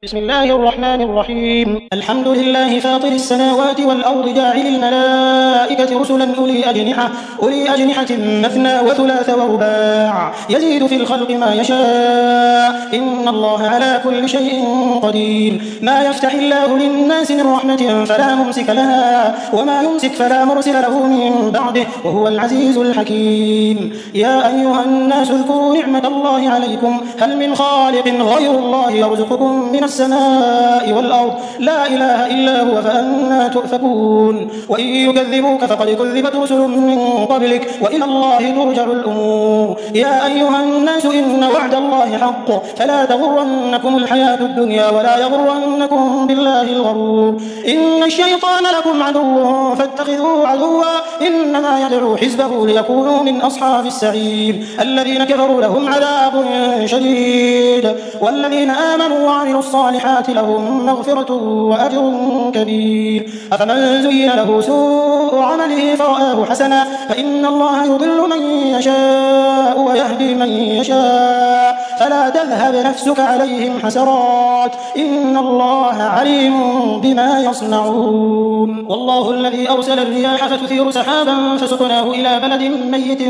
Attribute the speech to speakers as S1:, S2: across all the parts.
S1: بسم الله الرحمن الرحيم. الحمد لله فاطر السماوات والأرض جاعل الملائكة رسلا أولي أجنحة مثنى وثلاث ورباع يزيد في الخلق ما يشاء إن الله على كل شيء قدير. ما يفتح الله للناس من رحمة فلا ممسك لها وما يمسك فلا مرسل له من بعده وهو العزيز الحكيم. يا أيها الناس اذكروا نعمة الله عليكم هل من خالق غير الله يرزقكم من السماء والأرض لا إله إلا هو فأنى تؤفكون. وإن يكذبوك فقد كذبت رسل من قبلك وإلى الله ترجع الأمور. يا أيها الناس إن وعد الله حق فلا تغرنكم الحياة الدنيا ولا يغرنكم بالله الغرور. إن الشيطان لكم عدو فاتخذوه عدوا إنما يدعو حزبه ليكونوا من أصحاب السعير. الذين كفروا لهم عذاب شديد والذين آمنوا وعملوا الصالحات لهم مغفرة وأجر كبير. أفمن زين له سوء عمله فرآه حسنا فإن الله يضل من يشاء ويهدي من يشاء فلا تذهب نفسك عليهم حسرات إن الله عليم بما يصنعون. والله الذي أرسل الرياح فتثير سحابا فسقناه إلى بلد ميت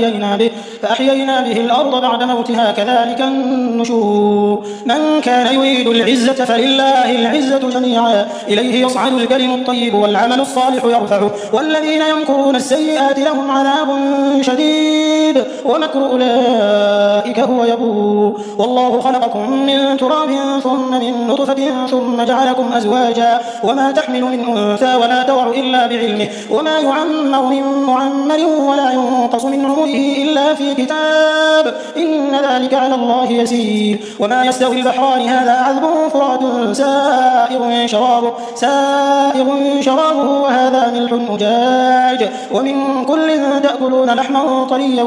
S1: فأحيينا به الأرض بعد موتها كذلك النشور. من كان يريد العزة فلله العزة جميعا إليه يصعد الكلم الطيب والعمل الصالح يرفعه والذين يمكرون السيئات لهم عذاب شديد ومكر أولئك هو يبور. والله خلقكم من تراب ثم من نطفة ثم جعلكم أزواجا وما تحمل من أنثى ولا تضع إلا بعلمه وما يعمر من معمر ولا ينقص من عمره إلا في كتاب إن ذلك على الله يسير. وما يستوي البحران هذا عذب فرات سائغ شرابه وهذا ملح أجاج ومن كل تأكلون لحما طريا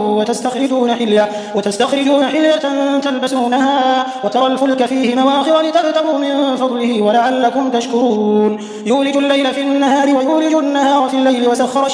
S1: وتستخرجون حلية تلبسونها وترى الفلك فيه مواخر لتبتغوا من فضله ولعلكم تشكرون. يولج الليل في النهار ويولج النهار في الليل وسخر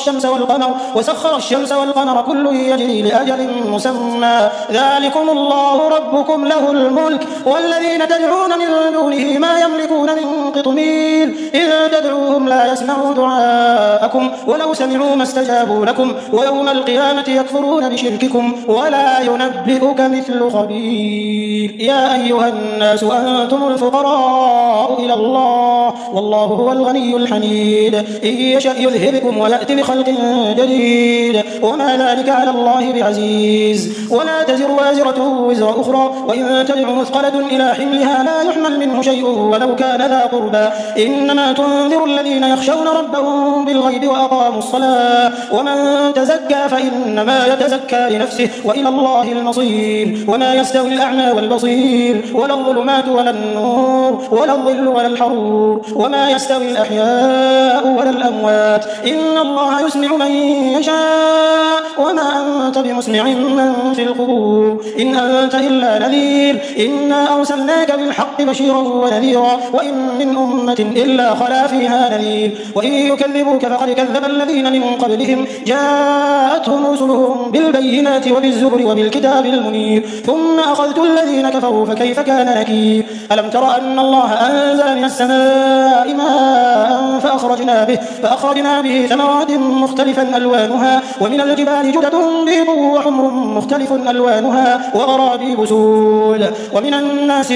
S1: الشمس والقمر كل يجري لأجل مسمى ذلكم الله ربكم له الملك والذين تدعون من دونه ما يملكون من قطمير إن تدعوهم لا يسمعوا دعاءكم ولو سمعوا ما استجابوا لكم ويوم القيامة يكفرون بشرككم ولا ينبئك مثل خبير. يا أيها الناس أنتم الفقراء إلى الله والله هو الغني الحميد. إن يشأ يذهبكم ويأتي بخلق جديد وما ذلك على الله بعزيز. ولا تزر وازرة وزر أخرى وإن تدع مثقلة إلى حملها لا يحمل منه شيء ولو كان ذا قربى إنما تنذر الذين يخشون ربهم بالغيب وأقاموا الصلاة ومن تزكى فإنما يتزكى لنفسه وإلى الله المصير. وما يستوي الأعمى والبصير ولا الظلمات ولا النور ولا الظل ولا الحرور وما يستوي الأحياء ولا الأموات إن الله يسمع من يشاء وما أنت بمسمع من في القبور إن أنت إلا نذير إنا أرسلناك بالحق بشيرا ونذيرا وإن من أمة إلا خلا فيها نذير. وإن يكذبوك فقد كذب الذين من قبلهم جاءتهم رسلهم بالبينات وبالزبر وبالكتاب المنير ثم أخذت الذين كفروا فكيف كان نكير. ألم تر أن الله أنزل من السماء ماء فأخرجنا به ثمرات مختلفا ألوانها ومن الجبال جدد بيض وحمر مختلف ألوانها وغرابيب سود ومن الناس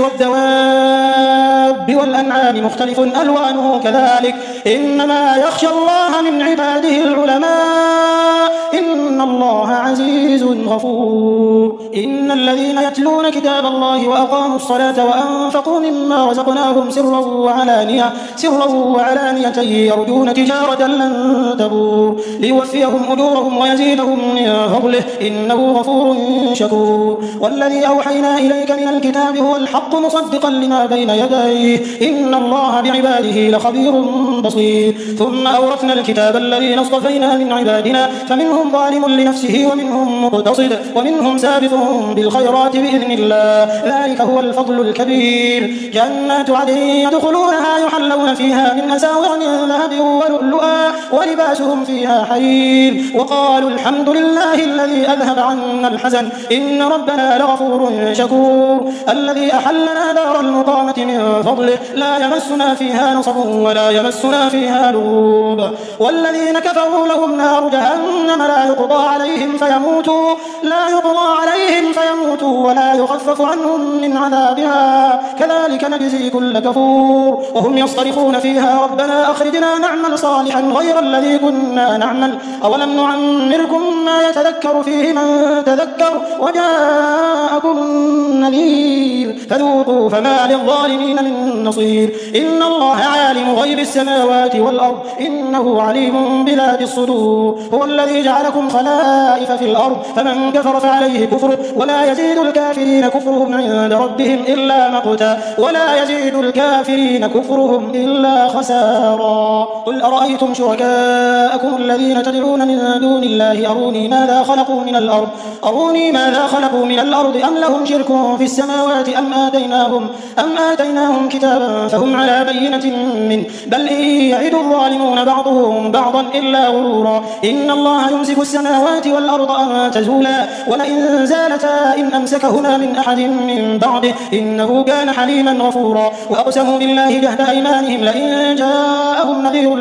S1: والدواب والأنعام مختلف ألوانه كذلك إنما يخشى الله من عباده العلماء إن الله عزيز غفور. إن الذين يتلون كتاب الله وأقاموا الصلاة وأنفقوا مما رزقناهم سرا وعلانية يرجون تجارة لن تبور ليوفيهم أجورهم ويزيدهم من فضله إنه غفور شكور. والذي أوحينا إليك من الكتاب هو الحق مصدقا لما بين يديه إن الله بعباده لخبير بصير. ثم أورثنا الكتاب الذين اصطفينا من عبادنا فمنهم فمنهم ظالم لنفسه ومنهم مقتصد ومنهم سابق بالخيرات بإذن الله، ذلك هو الفضل الكبير. جنات عدن يدخلونها يحلون فيها من أساور من ذهب ولؤلؤا ولباسهم فيها حرير، وقالوا الحمد لله الذي أذهب عنا الحزن إن ربنا لغفور شكور. الذي أحلنا دار المقامة من فضله لا يمسنا فيها نصب ولا يمسنا فيها لغوب. والذين كفروا لهم نار جهنم لا يقضى عليهم فيموتوا ولا يخفف عنهم من عذابها كذلك نجزي كل كفور. وهم يصطرخون فيها ربنا أخرجنا نعمل صالحا غير الذي كنا نعمل أولم نعمركم ما يتذكر فيه من تذكر وجاءكم النذير فذوقوا فما للظالمين من نصير. إن الله عالم غيب السماوات والأرض إنه عليم بذات الصدور. هو الذي جعلكم خلائف في الأرض فمن كفر فعليه كفره ولا يزيد الكافرين كفرهم عند ربهم إلا مقتا ولا يزيد الكافرين كفرهم إلا خسارا. قل أرأيتم شركاءكم الذين تدعون من دون الله أروني ماذا خلقوا من الأرض أم لهم شرك في السماوات أم آتيناهم كتابا فهم على بينة منه بل إن يعد الظالمون بعضهم بعضا إلا غرورا. إن الله يمسك السماوات والأرض أن تزولا ولئن زالتا إن أمسكهما من أحد من بعده إنه كان حليما غفورا. وأقسموا بالله جهد أيمانهم لئن جاءهم نذير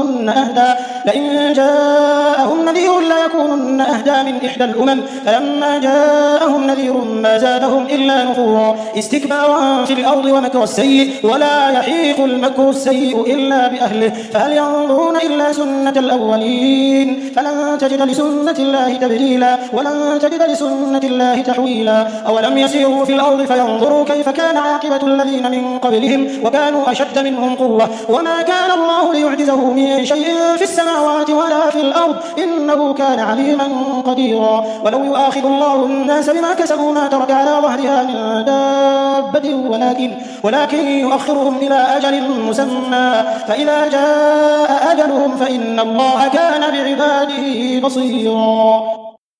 S1: ليكونن أهدى من إحدى الأمم فلما جاءهم نذير ما زادهم إلا نفورا. استكبارا في الأرض ومكر السيء ولا يحيق المكر السيء إلا بأهله فهل ينظرون إلا سنة الأولين فلن تجد لسنة الله تبديلا ولن تجد لسنة الله تحويلا. أولم يسيروا في الأرض فينظروا كيف كان عاقبة الذين من قبلهم وكانوا أشد منهم قوة وما كان الله ليعجزه من شيء في السماوات ولا في الأرض إنه كان عليما قديرا. ولو يؤاخذ الله الناس بما كسبوا ما ترك على ظهرها من دابة ولكن يؤخرهم إلى أجل مسمى فإذا جاء أجلهم فإن الله كان بعباده بصيرا.